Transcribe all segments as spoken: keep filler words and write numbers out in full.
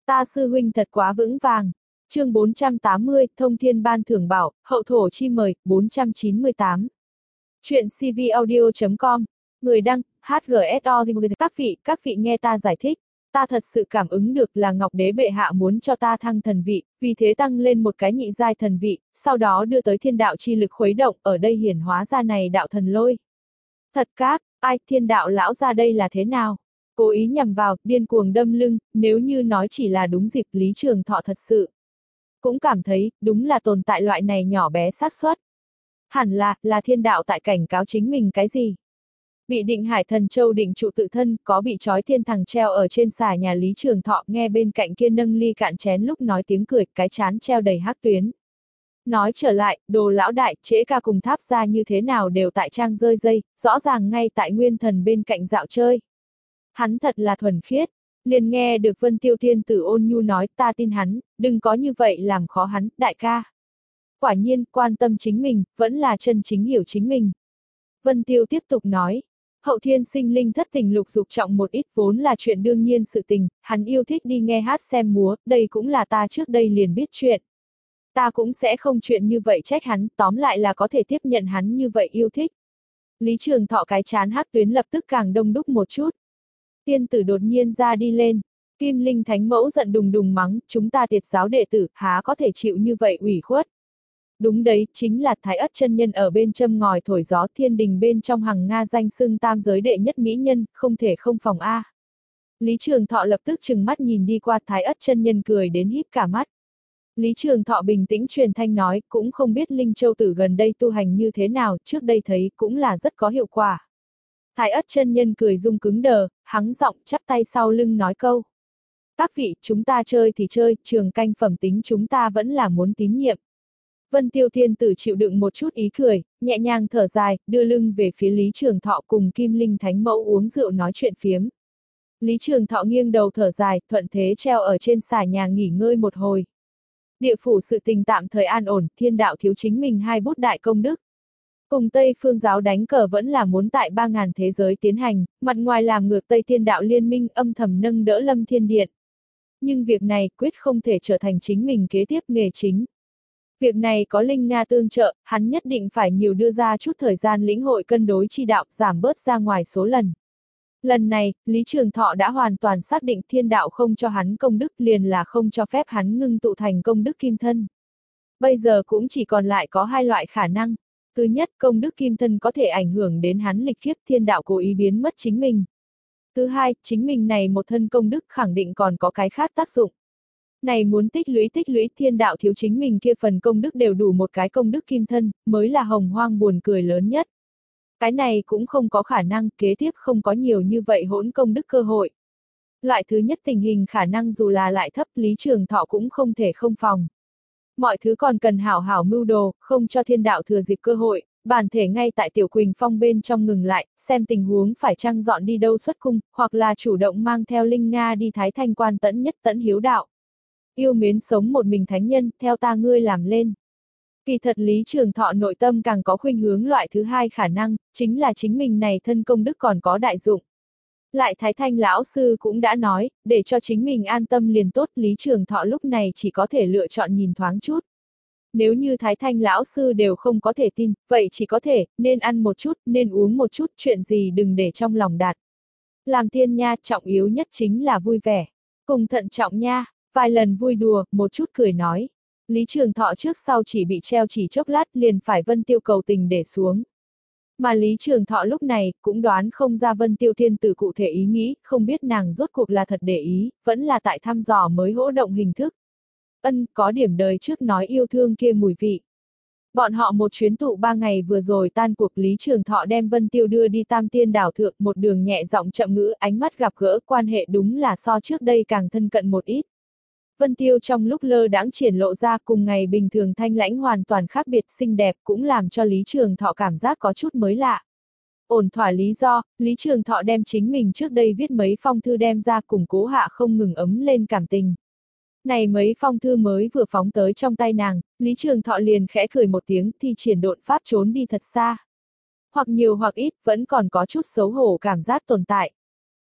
Ta sư huynh thật quá vững vàng. Chương bốn trăm tám mươi, Thông Thiên Ban thưởng bảo, hậu thổ chi mời, bốn trăm chín mươi tám. Chuyện cvaudio chấm com. Người đăng, hát giê ét o. Các vị, các vị nghe ta giải thích. Ta thật sự cảm ứng được là Ngọc Đế bệ hạ muốn cho ta thăng thần vị, vì thế tăng lên một cái nhị giai thần vị, sau đó đưa tới thiên đạo chi lực khuấy động, ở đây hiển hóa ra này đạo thần lôi. Thật các, ai, thiên đạo lão ra đây là thế nào? Cố ý nhằm vào, điên cuồng đâm lưng, nếu như nói chỉ là đúng dịp Lý Trường Thọ thật sự. Cũng cảm thấy, đúng là tồn tại loại này nhỏ bé xác suất. Hẳn là, là thiên đạo tại cảnh cáo chính mình cái gì? Bị Định Hải Thần Châu định trụ tự thân, có bị trói thiên thằng treo ở trên xà nhà Lý Trường Thọ, nghe bên cạnh kia nâng ly cạn chén lúc nói tiếng cười, cái chán treo đầy hắc tuyến. Nói trở lại, Đồ lão đại, Trễ ca cùng Tháp gia như thế nào đều tại trang rơi dây, rõ ràng ngay tại Nguyên Thần bên cạnh dạo chơi. Hắn thật là thuần khiết. Liền nghe được Vân Tiêu Thiên Tử ôn nhu nói, ta tin hắn, đừng có như vậy làm khó hắn, đại ca. Quả nhiên, quan tâm chính mình, vẫn là chân chính hiểu chính mình. Vân Tiêu tiếp tục nói, hậu thiên sinh linh thất tình lục dục trọng một ít vốn là chuyện đương nhiên sự tình, hắn yêu thích đi nghe hát xem múa, đây cũng là ta trước đây liền biết chuyện. Ta cũng sẽ không chuyện như vậy trách hắn, tóm lại là có thể tiếp nhận hắn như vậy yêu thích. Lý Trường Thọ cái chán hắc tuyến lập tức càng đông đúc một chút. Tiên tử đột nhiên ra đi lên. Kim Linh Thánh Mẫu giận đùng đùng mắng, chúng ta Tiệt giáo đệ tử, há có thể chịu như vậy ủy khuất. Đúng đấy, chính là Thái Ất chân nhân ở bên châm ngòi thổi gió, thiên đình bên trong hằng Nga danh xưng tam giới đệ nhất mỹ nhân, không thể không phòng a. Lý Trường Thọ lập tức trừng mắt nhìn đi qua, Thái Ất chân nhân cười đến híp cả mắt. Lý Trường Thọ bình tĩnh truyền thanh nói, cũng không biết Linh Châu tử gần đây tu hành như thế nào, trước đây thấy cũng là rất có hiệu quả. Thái Ất chân nhân cười rung cứng đờ, hắng giọng chắp tay sau lưng nói câu. Các vị, chúng ta chơi thì chơi, trường canh phẩm tính chúng ta vẫn là muốn tín nhiệm. Vân Tiêu Thiên Tử chịu đựng một chút ý cười, nhẹ nhàng thở dài, đưa lưng về phía Lý Trường Thọ cùng Kim Linh Thánh Mẫu uống rượu nói chuyện phiếm. Lý Trường Thọ nghiêng đầu thở dài, thuận thế treo ở trên xà nhà nghỉ ngơi một hồi. Địa phủ sự tình tạm thời an ổn, thiên đạo thiếu chính mình hai bút đại công đức. Cùng Tây Phương giáo đánh cờ vẫn là muốn tại ba ngàn thế giới tiến hành, mặt ngoài làm ngược Tây Thiên đạo liên minh âm thầm nâng đỡ Lâm Thiên Điện. Nhưng việc này quyết không thể trở thành chính mình kế tiếp nghề chính. Việc này có Linh Nga tương trợ, hắn nhất định phải nhiều đưa ra chút thời gian lĩnh hội cân đối chi đạo, giảm bớt ra ngoài số lần. Lần này, Lý Trường Thọ đã hoàn toàn xác định thiên đạo không cho hắn công đức liền là không cho phép hắn ngưng tụ thành công đức kim thân. Bây giờ cũng chỉ còn lại có hai loại khả năng. Thứ nhất, công đức kim thân có thể ảnh hưởng đến hắn lịch kiếp, thiên đạo cố ý biến mất chính mình. Thứ hai, chính mình này một thân công đức khẳng định còn có cái khác tác dụng. Này muốn tích lũy tích lũy, thiên đạo thiếu chính mình kia phần công đức đều đủ một cái công đức kim thân, mới là hồng hoang buồn cười lớn nhất. Cái này cũng không có khả năng, kế tiếp không có nhiều như vậy hỗn công đức cơ hội. Loại thứ nhất tình hình khả năng dù là lại thấp, Lý Trường Thọ cũng không thể không phòng. Mọi thứ còn cần hảo hảo mưu đồ, không cho thiên đạo thừa dịp cơ hội, bản thể ngay tại Tiểu Quỳnh Phong bên trong ngừng lại, xem tình huống phải chăng dọn đi đâu xuất cung, hoặc là chủ động mang theo Linh Nga đi Thái Thanh Quan tẫn nhất tẫn hiếu đạo. Yêu mến sống một mình thánh nhân, theo ta ngươi làm lên. Kỳ thật Lý Trường Thọ nội tâm càng có khuynh hướng loại thứ hai khả năng, chính là chính mình này thân công đức còn có đại dụng. Lại Thái Thanh lão sư cũng đã nói, để cho chính mình an tâm liền tốt, Lý Trường Thọ lúc này chỉ có thể lựa chọn nhìn thoáng chút. Nếu như Thái Thanh lão sư đều không có thể tin, vậy chỉ có thể, nên ăn một chút, nên uống một chút, chuyện gì đừng để trong lòng đạt. Làm tiên nha, trọng yếu nhất chính là vui vẻ. Cùng thận trọng nha, vài lần vui đùa, một chút cười nói. Lý Trường Thọ trước sau chỉ bị treo chỉ chốc lát liền phải Vân Tiêu cầu tình để xuống. Mà Lý Trường Thọ lúc này cũng đoán không ra Vân Tiêu Thiên Tử cụ thể ý nghĩ, không biết nàng rốt cuộc là thật để ý, vẫn là tại thăm dò mới hỗ động hình thức. Ân, có điểm đời trước nói yêu thương kia mùi vị. Bọn họ một chuyến tụ ba ngày vừa rồi tan cuộc, Lý Trường Thọ đem Vân Tiêu đưa đi Tam Tiên đảo thượng, một đường nhẹ giọng chậm ngữ, ánh mắt gặp gỡ, quan hệ đúng là so trước đây càng thân cận một ít. Vân Tiêu trong lúc lơ đãng triển lộ ra cùng ngày bình thường thanh lãnh hoàn toàn khác biệt, xinh đẹp cũng làm cho Lý Trường Thọ cảm giác có chút mới lạ. Ổn thỏa lý do, Lý Trường Thọ đem chính mình trước đây viết mấy phong thư đem ra củng cố hạ không ngừng ấm lên cảm tình. Này mấy phong thư mới vừa phóng tới trong tay nàng, Lý Trường Thọ liền khẽ cười một tiếng, thi triển độn pháp trốn đi thật xa. Hoặc nhiều hoặc ít, vẫn còn có chút xấu hổ cảm giác tồn tại.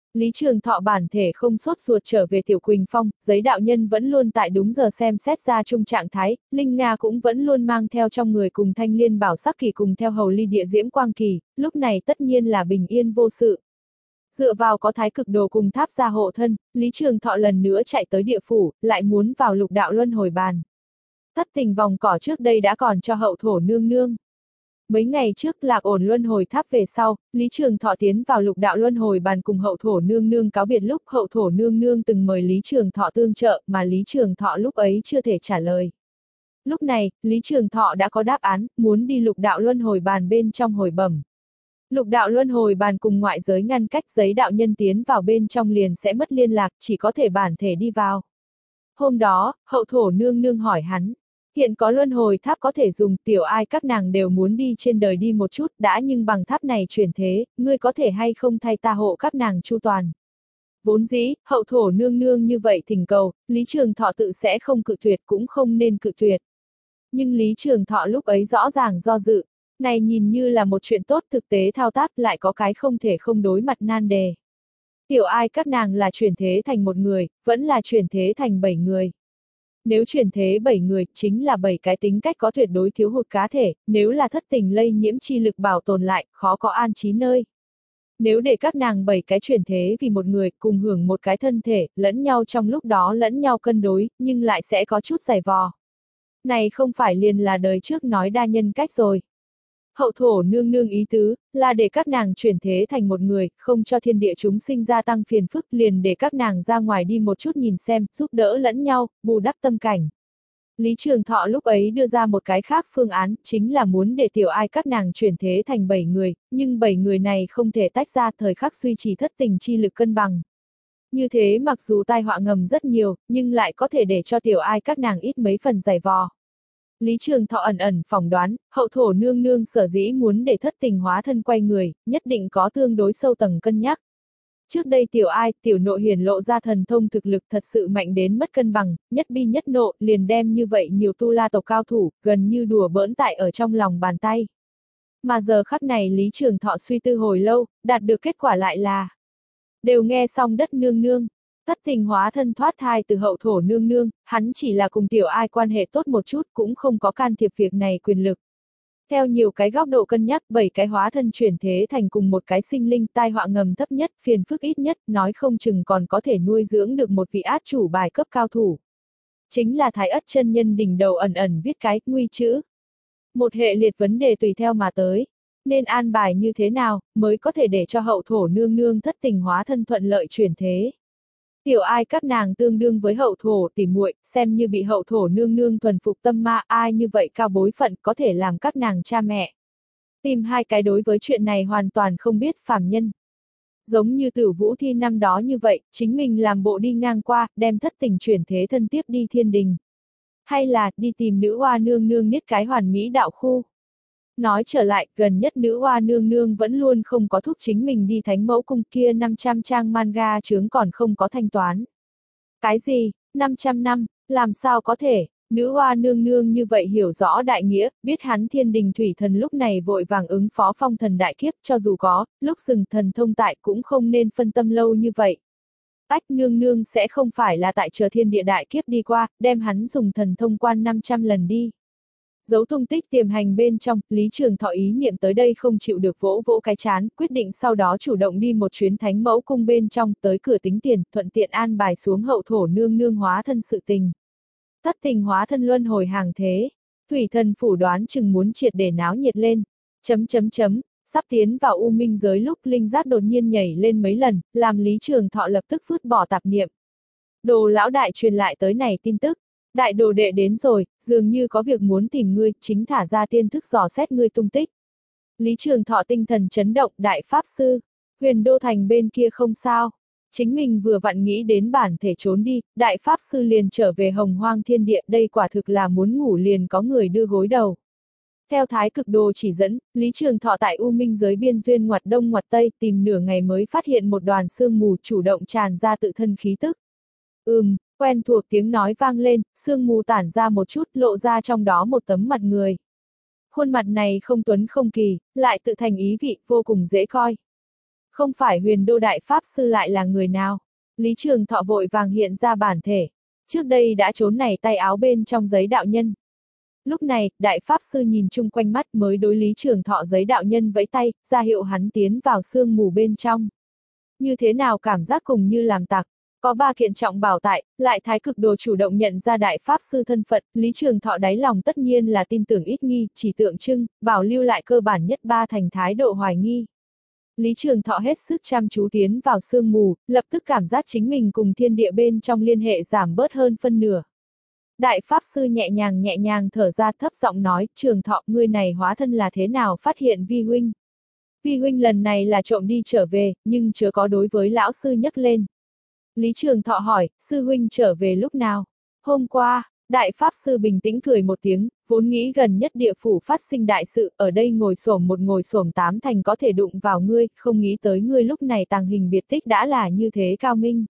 Lý Trường Thọ bản thể không sốt ruột trở về Tiểu Quỳnh Phong, giấy đạo nhân vẫn luôn tại đúng giờ xem xét ra chung trạng thái, Linh Nga cũng vẫn luôn mang theo trong người cùng Thanh Liên Bảo Sắc Kỳ cùng theo hầu ly địa diễm quang kỳ, lúc này tất nhiên là bình yên vô sự. Dựa vào có thái cực đồ cùng tháp gia hộ thân, Lý Trường Thọ lần nữa chạy tới địa phủ, lại muốn vào lục đạo luân hồi bàn. Thất tình vòng cỏ trước đây đã còn cho hậu thổ nương nương. Mấy ngày trước lạc ổn luân hồi tháp về sau, Lý Trường Thọ tiến vào lục đạo luân hồi bàn cùng hậu thổ nương nương cáo biệt lúc hậu thổ nương nương từng mời Lý Trường Thọ tương trợ mà Lý Trường Thọ lúc ấy chưa thể trả lời. Lúc này, Lý Trường Thọ đã có đáp án, muốn đi lục đạo luân hồi bàn bên trong hồi bẩm. Lục đạo luân hồi bàn cùng ngoại giới ngăn cách, giấy đạo nhân tiến vào bên trong liền sẽ mất liên lạc, chỉ có thể bản thể đi vào. Hôm đó, hậu thổ nương nương hỏi hắn. Hiện có luân hồi tháp có thể dùng, tiểu ai các nàng đều muốn đi trên đời đi một chút, đã nhưng bằng tháp này chuyển thế, ngươi có thể hay không thay ta hộ các nàng chu toàn. Vốn dĩ, hậu thổ nương nương như vậy thỉnh cầu, Lý Trường Thọ tự sẽ không cự tuyệt cũng không nên cự tuyệt. Nhưng Lý Trường Thọ lúc ấy rõ ràng do dự, này nhìn như là một chuyện tốt, thực tế thao tác lại có cái không thể không đối mặt nan đề. Tiểu ai các nàng là chuyển thế thành một người, vẫn là chuyển thế thành bảy người. Nếu chuyển thế bảy người, chính là bảy cái tính cách có tuyệt đối thiếu hụt cá thể, nếu là thất tình lây nhiễm chi lực bảo tồn lại, khó có an trí nơi. Nếu để các nàng bảy cái chuyển thế vì một người, cùng hưởng một cái thân thể, lẫn nhau trong lúc đó lẫn nhau cân đối, nhưng lại sẽ có chút dày vò. Này không phải liền là đời trước nói đa nhân cách rồi. Hậu thổ nương nương ý tứ, là để các nàng chuyển thế thành một người, không cho thiên địa chúng sinh gia tăng phiền phức, liền để các nàng ra ngoài đi một chút nhìn xem, giúp đỡ lẫn nhau, bù đắp tâm cảnh. Lý Trường Thọ lúc ấy đưa ra một cái khác phương án, chính là muốn để tiểu ai các nàng chuyển thế thành bảy người, nhưng bảy người này không thể tách ra thời khắc duy trì thất tình chi lực cân bằng. Như thế mặc dù tai họa ngầm rất nhiều, nhưng lại có thể để cho tiểu ai các nàng ít mấy phần dày vò. Lý Trường Thọ ẩn ẩn phỏng đoán, hậu thổ nương nương sở dĩ muốn để thất tình hóa thân quay người, nhất định có tương đối sâu tầng cân nhắc. Trước đây tiểu ai, tiểu nộ hiển lộ ra thần thông thực lực thật sự mạnh đến mất cân bằng, nhất bi nhất nộ, liền đem như vậy nhiều tu la tộc cao thủ, gần như đùa bỡn tại ở trong lòng bàn tay. Mà giờ khắc này Lý Trường Thọ suy tư hồi lâu, đạt được kết quả lại là đều nghe xong đất nương nương. Thất tình hóa thân thoát thai từ hậu thổ nương nương, hắn chỉ là cùng tiểu ai quan hệ tốt một chút cũng không có can thiệp việc này quyền lực. Theo nhiều cái góc độ cân nhắc, bảy cái hóa thân chuyển thế thành cùng một cái sinh linh, tai họa ngầm thấp nhất, phiền phức ít nhất, nói không chừng còn có thể nuôi dưỡng được một vị át chủ bài cấp cao thủ. Chính là Thái Ất chân nhân đỉnh đầu ẩn ẩn viết cái nguy chữ. Một hệ liệt vấn đề tùy theo mà tới. Nên an bài như thế nào, mới có thể để cho hậu thổ nương nương thất tình hóa thân thuận lợi chuyển thế. Tiểu ai các nàng tương đương với hậu thổ tỉ muội, xem như bị hậu thổ nương nương thuần phục tâm ma, ai như vậy cao bối phận có thể làm các nàng cha mẹ. Tìm hai cái đối với chuyện này hoàn toàn không biết phàm nhân. Giống như Tử Vũ Thi năm đó như vậy, chính mình làm bộ đi ngang qua, đem thất tình chuyển thế thân tiếp đi thiên đình. Hay là, đi tìm nữ oa nương nương niết cái hoàn mỹ đạo khu. Nói trở lại, gần nhất nữ oa nương nương vẫn luôn không có thúc chính mình đi thánh mẫu cung kia năm trăm trang manga chướng còn không có thanh toán. Cái gì, năm trăm năm, làm sao có thể, nữ oa nương nương như vậy hiểu rõ đại nghĩa, biết hắn thiên đình thủy thần lúc này vội vàng ứng phó phong thần đại kiếp cho dù có, lúc dừng thần thông tại cũng không nên phân tâm lâu như vậy. Ách nương nương sẽ không phải là tại chờ thiên địa đại kiếp đi qua, đem hắn dùng thần thông quan năm trăm lần đi. Giấu tung tích tiềm hành bên trong, Lý Trường Thọ ý niệm tới đây không chịu được vỗ vỗ cái chán, quyết định sau đó chủ động đi một chuyến thánh mẫu cung bên trong, tới cửa tính tiền, thuận tiện an bài xuống hậu thổ nương nương hóa thân sự tình. Thất tình hóa thân luân hồi hàng thế, thủy thần phủ đoán chừng muốn triệt để náo nhiệt lên, chấm chấm chấm, sắp tiến vào u minh giới lúc linh giác đột nhiên nhảy lên mấy lần, làm Lý Trường Thọ lập tức vứt bỏ tạp niệm. Đồ lão đại truyền lại tới này tin tức. Đại đồ đệ đến rồi, dường như có việc muốn tìm ngươi, chính thả ra tiên thức dò xét ngươi tung tích. Lý Trường Thọ tinh thần chấn động, đại pháp sư, huyền đô thành bên kia không sao. Chính mình vừa vặn nghĩ đến bản thể trốn đi, đại pháp sư liền trở về hồng hoang thiên địa, đây quả thực là muốn ngủ liền có người đưa gối đầu. Theo thái cực đồ chỉ dẫn, Lý Trường Thọ tại U Minh giới biên duyên ngoặt đông ngoặt tây tìm nửa ngày mới phát hiện một đoàn sương mù chủ động tràn ra tự thân khí tức. Ừm. Quen thuộc tiếng nói vang lên, sương mù tản ra một chút, lộ ra trong đó một tấm mặt người. Khuôn mặt này không tuấn không kỳ, lại tự thành ý vị, vô cùng dễ coi. Không phải Huyền Đô Đại Pháp Sư lại là người nào? Lý Trường Thọ vội vàng hiện ra bản thể. Trước đây đã trốn này tay áo bên trong giấy đạo nhân. Lúc này, Đại Pháp Sư nhìn chung quanh mắt mới đối Lý Trường Thọ giấy đạo nhân vẫy tay, ra hiệu hắn tiến vào sương mù bên trong. Như thế nào cảm giác cùng như làm tặc. Có ba kiện trọng bảo tại, lại thái cực đồ chủ động nhận ra Đại Pháp Sư thân phận, Lý Trường Thọ đáy lòng tất nhiên là tin tưởng ít nghi, chỉ tượng trưng, bảo lưu lại cơ bản nhất ba thành thái độ hoài nghi. Lý Trường Thọ hết sức chăm chú tiến vào sương mù, lập tức cảm giác chính mình cùng thiên địa bên trong liên hệ giảm bớt hơn phân nửa. Đại Pháp Sư nhẹ nhàng nhẹ nhàng thở ra thấp giọng nói, Trường Thọ, ngươi này hóa thân là thế nào phát hiện vi huynh? Vi huynh lần này là trộm đi trở về, nhưng chưa có đối với lão sư nhắc lên. Lý Trường Thọ hỏi, sư huynh trở về lúc nào? Hôm qua. Đại Pháp Sư bình tĩnh cười một tiếng, vốn nghĩ gần nhất địa phủ phát sinh đại sự, ở đây ngồi xổm một ngồi xổm tám thành có thể đụng vào ngươi, không nghĩ tới ngươi lúc này tàng hình biệt tích đã là như thế cao minh.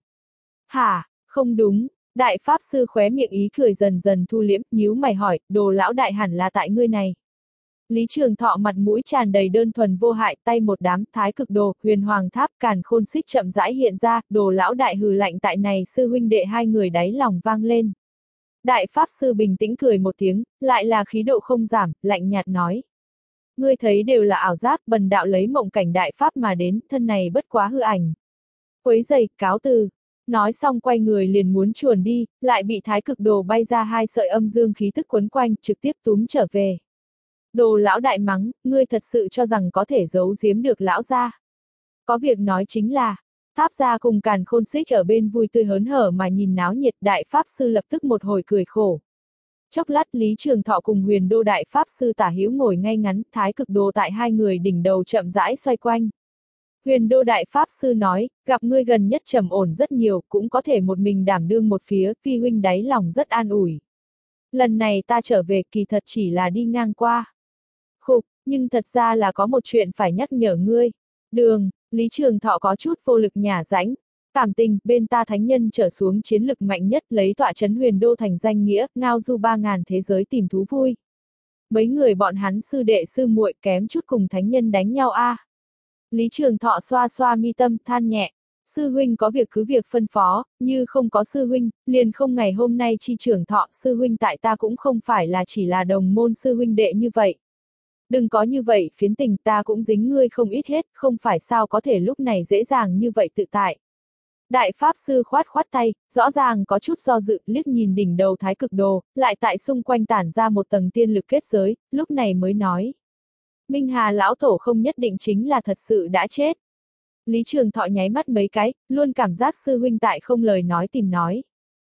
Hả, không đúng, Đại Pháp Sư khóe miệng ý cười dần dần thu liễm, nhíu mày hỏi, đồ lão đại hẳn là tại ngươi này. Lý Trường Thọ mặt mũi tràn đầy đơn thuần vô hại, tay một đám, thái cực đồ, huyền hoàng tháp, càn khôn xích chậm rãi hiện ra, đồ lão đại hừ lạnh tại này sư huynh đệ hai người đáy lòng vang lên. Đại Pháp Sư bình tĩnh cười một tiếng, lại là khí độ không giảm, lạnh nhạt nói. Ngươi thấy đều là ảo giác, bần đạo lấy mộng cảnh đại pháp mà đến, thân này bất quá hư ảnh. Quấy giày, cáo từ. Nói xong quay người liền muốn chuồn đi, lại bị thái cực đồ bay ra hai sợi âm dương khí tức quấn quanh, trực tiếp túm trở về. Đồ lão đại mắng, ngươi thật sự cho rằng có thể giấu giếm được lão gia. Có việc nói chính là, Tháp gia cùng càn khôn xích ở bên vui tươi hớn hở mà nhìn náo nhiệt, Đại Pháp Sư lập tức một hồi cười khổ. Chốc lát Lý Trường Thọ cùng Huyền Đô Đại Pháp Sư tả hữu ngồi ngay ngắn, thái cực đồ tại hai người đỉnh đầu chậm rãi xoay quanh. Huyền Đô Đại Pháp Sư nói, gặp ngươi gần nhất trầm ổn rất nhiều, cũng có thể một mình đảm đương một phía, vi huynh đáy lòng rất an ủi. Lần này ta trở về kỳ thật chỉ là đi ngang qua. Khục, nhưng thật ra là có một chuyện phải nhắc nhở ngươi. Đường, Lý Trường Thọ có chút vô lực nhả rãnh. Cảm tình, bên ta thánh nhân trở xuống chiến lực mạnh nhất lấy tọa trấn Huyền Đô thành danh nghĩa, ngao du ba ngàn thế giới tìm thú vui. Mấy người bọn hắn sư đệ sư muội kém chút cùng thánh nhân đánh nhau a. À. Lý Trường Thọ xoa xoa mi tâm, than nhẹ. Sư huynh có việc cứ việc phân phó, như không có sư huynh, liền không ngày hôm nay chi Trường Thọ, sư huynh tại ta cũng không phải là chỉ là đồng môn sư huynh đệ như vậy. Đừng có như vậy, phiến tình ta cũng dính ngươi không ít hết, không phải sao có thể lúc này dễ dàng như vậy tự tại. Đại Pháp Sư khoát khoát tay, rõ ràng có chút do dự, liếc nhìn đỉnh đầu thái cực đồ, lại tại xung quanh tản ra một tầng tiên lực kết giới, lúc này mới nói. Minh Hà lão tổ không nhất định chính là thật sự đã chết. Lý Trường Thọ nháy mắt mấy cái, luôn cảm giác sư huynh tại không lời nói tìm nói.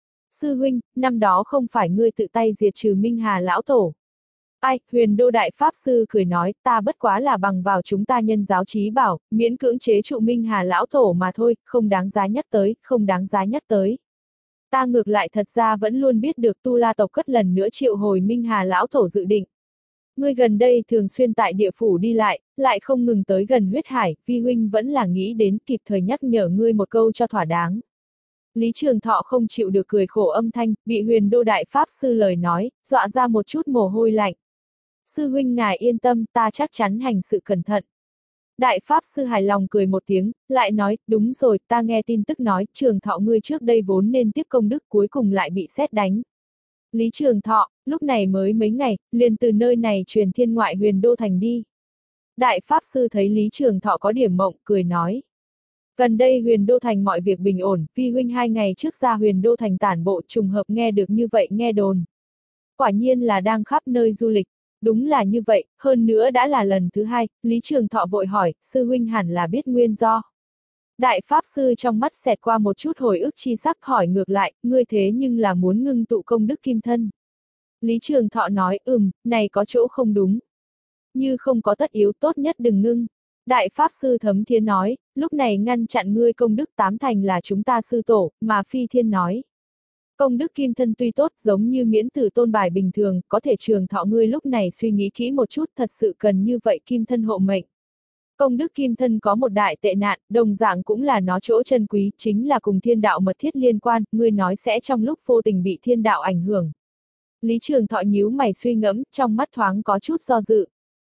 Sư huynh, năm đó không phải ngươi tự tay diệt trừ Minh Hà lão tổ. Ai, Huyền Đô Đại Pháp Sư cười nói, ta bất quá là bằng vào chúng ta nhân giáo trí bảo, miễn cưỡng chế trụ Minh Hà lão tổ mà thôi, không đáng giá nhắc tới, không đáng giá nhắc tới. Ta ngược lại thật ra vẫn luôn biết được Tu La tộc cất lần nữa triệu hồi Minh Hà lão tổ dự định. Ngươi gần đây thường xuyên tại địa phủ đi lại, lại không ngừng tới gần huyết hải, vi huynh vẫn là nghĩ đến kịp thời nhắc nhở ngươi một câu cho thỏa đáng. Lý Trường Thọ không chịu được cười khổ âm thanh, bị Huyền Đô Đại Pháp Sư lời nói, dọa ra một chút mồ hôi lạnh. Sư huynh ngài yên tâm, ta chắc chắn hành sự cẩn thận. Đại Pháp Sư hài lòng cười một tiếng, lại nói, đúng rồi, ta nghe tin tức nói, Trường Thọ ngươi trước đây vốn nên tiếp công đức cuối cùng lại bị sét đánh. Lý Trường Thọ, lúc này mới mấy ngày, liền từ nơi này truyền thiên ngoại Huyền Đô thành đi. Đại Pháp Sư thấy Lý Trường Thọ có điểm mộng, cười nói. Gần đây Huyền Đô thành mọi việc bình ổn, vi huynh hai ngày trước ra Huyền Đô thành tản bộ trùng hợp nghe được như vậy nghe đồn. Quả nhiên là đang khắp nơi du lịch. Đúng là như vậy, hơn nữa đã là lần thứ hai, Lý Trường Thọ vội hỏi, sư huynh hẳn là biết nguyên do. Đại Pháp Sư trong mắt xẹt qua một chút hồi ức chi sắc hỏi ngược lại, ngươi thế nhưng là muốn ngưng tụ công đức kim thân. Lý Trường Thọ nói, ừm, này có chỗ không đúng. Như không có tất yếu tốt nhất đừng ngưng. Đại Pháp Sư Thấm Thiên nói, lúc này ngăn chặn ngươi công đức tám thành là chúng ta sư tổ, mà Phi Thiên nói. Công đức kim thân tuy tốt giống như miễn tử tôn bài bình thường, có thể Trường Thọ ngươi lúc này suy nghĩ kỹ một chút thật sự cần như vậy kim thân hộ mệnh. Công đức kim thân có một đại tệ nạn, đồng dạng cũng là nó chỗ chân quý, chính là cùng thiên đạo mật thiết liên quan, ngươi nói sẽ trong lúc vô tình bị thiên đạo ảnh hưởng. Lý Trường Thọ nhíu mày suy ngẫm, trong mắt thoáng có chút do dự.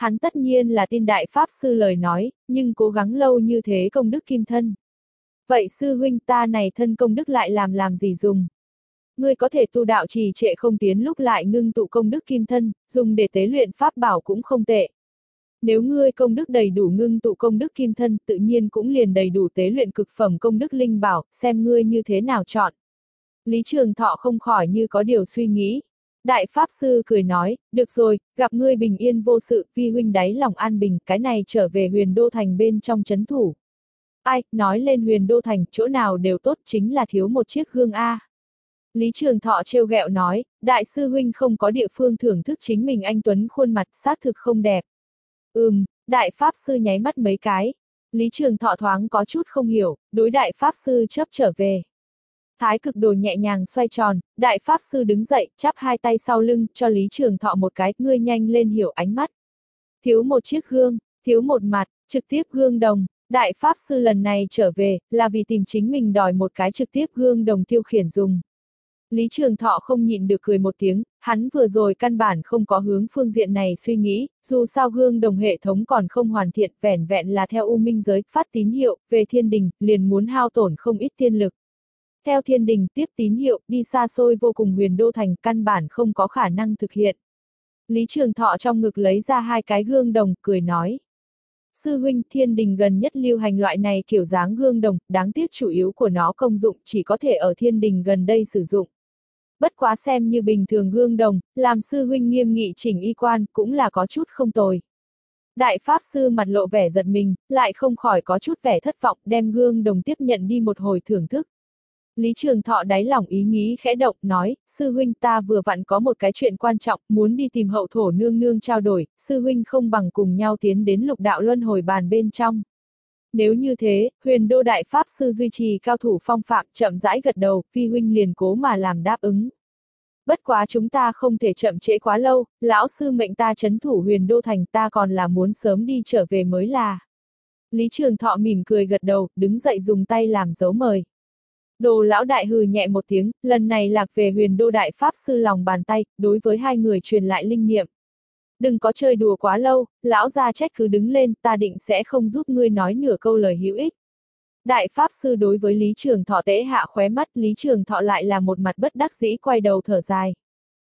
Hắn tất nhiên là tin đại pháp sư lời nói, nhưng cố gắng lâu như thế công đức kim thân. Vậy sư huynh ta này thân công đức lại làm làm gì dùng? Ngươi có thể tu đạo trì trệ không tiến lúc lại ngưng tụ công đức kim thân, dùng để tế luyện pháp bảo cũng không tệ. Nếu ngươi công đức đầy đủ ngưng tụ công đức kim thân, tự nhiên cũng liền đầy đủ tế luyện cực phẩm công đức linh bảo, xem ngươi như thế nào chọn. Lý Trường Thọ không khỏi như có điều suy nghĩ. Đại Pháp Sư cười nói, được rồi, gặp ngươi bình yên vô sự, vi huynh đáy lòng an bình, cái này trở về Huyền Đô Thành bên trong trấn thủ. Ai, nói lên Huyền Đô Thành, chỗ nào đều tốt, chính là thiếu một chiếc gương A. Lý Trường Thọ trêu ghẹo nói, đại sư huynh không có địa phương thưởng thức chính mình anh tuấn khuôn mặt, xác thực không đẹp. Ừm, đại Pháp Sư nháy mắt mấy cái. Lý Trường Thọ thoáng có chút không hiểu, đối đại Pháp Sư chấp trở về. Thái cực đồ nhẹ nhàng xoay tròn, đại Pháp Sư đứng dậy, chắp hai tay sau lưng, cho Lý Trường Thọ một cái, ngươi nhanh lên hiểu ánh mắt. Thiếu một chiếc gương, thiếu một mặt, trực tiếp gương đồng, đại Pháp Sư lần này trở về, là vì tìm chính mình đòi một cái trực tiếp gương đồng tiêu khiển dùng. Lý Trường Thọ không nhịn được cười một tiếng, hắn vừa rồi căn bản không có hướng phương diện này suy nghĩ, dù sao gương đồng hệ thống còn không hoàn thiện, vẻn vẹn là theo U Minh giới, phát tín hiệu, về thiên đình, liền muốn hao tổn không ít tiên lực. Theo thiên đình, tiếp tín hiệu, đi xa xôi vô cùng Huyền Đô Thành, căn bản không có khả năng thực hiện. Lý Trường Thọ trong ngực lấy ra hai cái gương đồng, cười nói. Sư huynh, thiên đình gần nhất lưu hành loại này kiểu dáng gương đồng, đáng tiếc chủ yếu của nó công dụng chỉ có thể ở thiên đình gần đây sử dụng. Bất quá xem như bình thường gương đồng, làm sư huynh nghiêm nghị chỉnh y quan, cũng là có chút không tồi. Đại Pháp Sư mặt lộ vẻ giật mình, lại không khỏi có chút vẻ thất vọng, đem gương đồng tiếp nhận đi một hồi thưởng thức. Lý Trường Thọ đáy lòng ý nghĩ khẽ động, nói, sư huynh ta vừa vặn có một cái chuyện quan trọng, muốn đi tìm hậu thổ nương nương trao đổi, sư huynh không bằng cùng nhau tiến đến lục đạo luân hồi bàn bên trong. Nếu như thế, Huyền Đô Đại Pháp Sư duy trì cao thủ phong phạm, chậm rãi gật đầu, phi huynh liền cố mà làm đáp ứng. Bất quá chúng ta không thể chậm trễ quá lâu, lão sư mệnh ta trấn thủ Huyền Đô Thành, ta còn là muốn sớm đi trở về mới là. Lý Trường Thọ mỉm cười gật đầu, đứng dậy dùng tay làm dấu mời. Đồ lão đại hừ nhẹ một tiếng, lần này lạc về Huyền Đô Đại Pháp Sư lòng bàn tay, đối với hai người truyền lại linh niệm. Đừng có chơi đùa quá lâu, lão gia trách cứ đứng lên, ta định sẽ không giúp ngươi nói nửa câu lời hữu ích. Đại Pháp Sư đối với Lý Trường Thọ tễ hạ khóe mắt, Lý Trường Thọ lại là một mặt bất đắc dĩ quay đầu thở dài.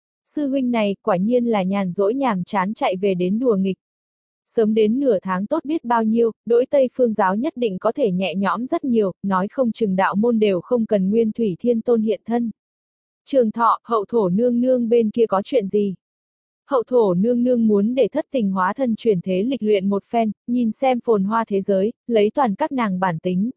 Sư huynh này, quả nhiên là nhàn rỗi nhàm chán chạy về đến đùa nghịch. Sớm đến nửa tháng tốt biết bao nhiêu, đối Tây Phương giáo nhất định có thể nhẹ nhõm rất nhiều, nói không chừng đạo môn đều không cần Nguyên Thủy Thiên Tôn hiện thân. Trường Thọ, hậu thổ nương nương bên kia có chuyện gì? Hậu thổ nương nương muốn để thất tình hóa thân chuyển thế lịch luyện một phen, nhìn xem phồn hoa thế giới, lấy toàn các nàng bản tính.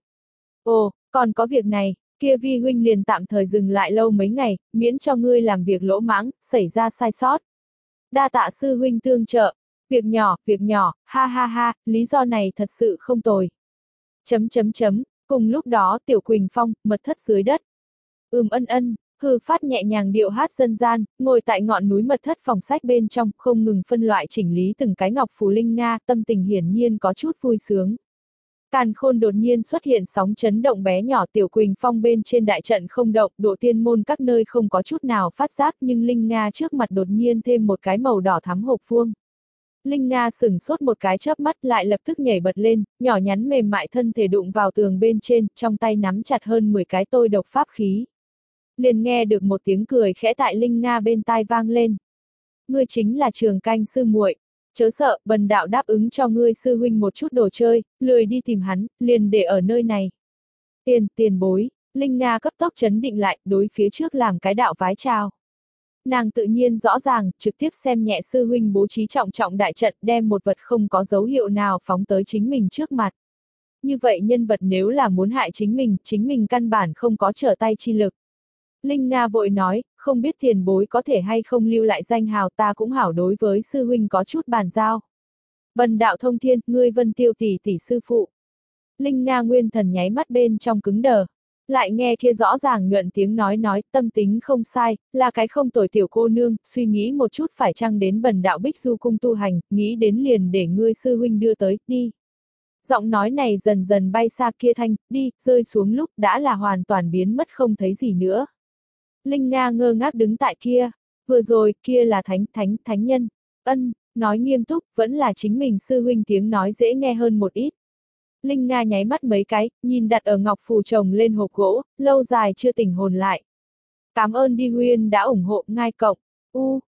Ồ, còn có việc này, kia vi huynh liền tạm thời dừng lại lâu mấy ngày, miễn cho ngươi làm việc lỗ mãng, xảy ra sai sót. Đa tạ sư huynh tương trợ, việc nhỏ, việc nhỏ, ha ha ha, lý do này thật sự không tồi. Chấm chấm chấm, cùng lúc đó Tiểu Quỳnh Phong, mật thất dưới đất. Ừm ân ân, hư phát nhẹ nhàng điệu hát dân gian, ngồi tại ngọn núi mật thất phòng sách bên trong, không ngừng phân loại chỉnh lý từng cái ngọc phù linh nga, tâm tình hiển nhiên có chút vui sướng. Càn khôn đột nhiên xuất hiện sóng chấn động bé nhỏ Tiểu Quỳnh Phong bên trên đại trận không động, độ tiên môn các nơi không có chút nào phát giác nhưng Linh Nga trước mặt đột nhiên thêm một cái màu đỏ thắm hộp vuông. Linh Nga sửng sốt một cái chớp mắt lại lập tức nhảy bật lên, nhỏ nhắn mềm mại thân thể đụng vào tường bên trên, trong tay nắm chặt hơn mười cái tôi độc pháp khí. Liền nghe được một tiếng cười khẽ tại Linh Nga bên tai vang lên. Ngươi chính là Trường Canh sư muội. Chớ sợ, bần đạo đáp ứng cho ngươi sư huynh một chút đồ chơi, lười đi tìm hắn, liền để ở nơi này. Tiền, tiền bối, Linh Nga cấp tốc chấn định lại, đối phía trước làm cái đạo vái chào. Nàng tự nhiên rõ ràng, trực tiếp xem nhẹ sư huynh bố trí trọng trọng đại trận, đem một vật không có dấu hiệu nào phóng tới chính mình trước mặt. Như vậy nhân vật nếu là muốn hại chính mình, chính mình căn bản không có trở tay chi lực. Linh Nga vội nói, không biết tiền bối có thể hay không lưu lại danh hào, ta cũng hảo đối với sư huynh có chút bàn giao. Bần đạo thông thiên, ngươi Vân Tiêu tỷ tỷ sư phụ. Linh Nga nguyên thần nháy mắt bên trong cứng đờ. Lại nghe kia rõ ràng nhuận tiếng nói nói, tâm tính không sai, là cái không tồi tiểu cô nương, suy nghĩ một chút phải chăng đến bần đạo Bích Du cung tu hành, nghĩ đến liền để ngươi sư huynh đưa tới, đi. Giọng nói này dần dần bay xa kia thanh, đi, rơi xuống lúc đã là hoàn toàn biến mất không thấy gì nữa. Linh Nga ngơ ngác đứng tại kia, vừa rồi, kia là thánh, thánh, thánh nhân, ân, Nói nghiêm túc, vẫn là chính mình sư huynh tiếng nói dễ nghe hơn một ít. Linh Nga nháy mắt mấy cái, nhìn đặt ở ngọc phù chồng lên hộp gỗ, lâu dài chưa tỉnh hồn lại. Cảm ơn đi Huyên đã ủng hộ, ngai cộng. U,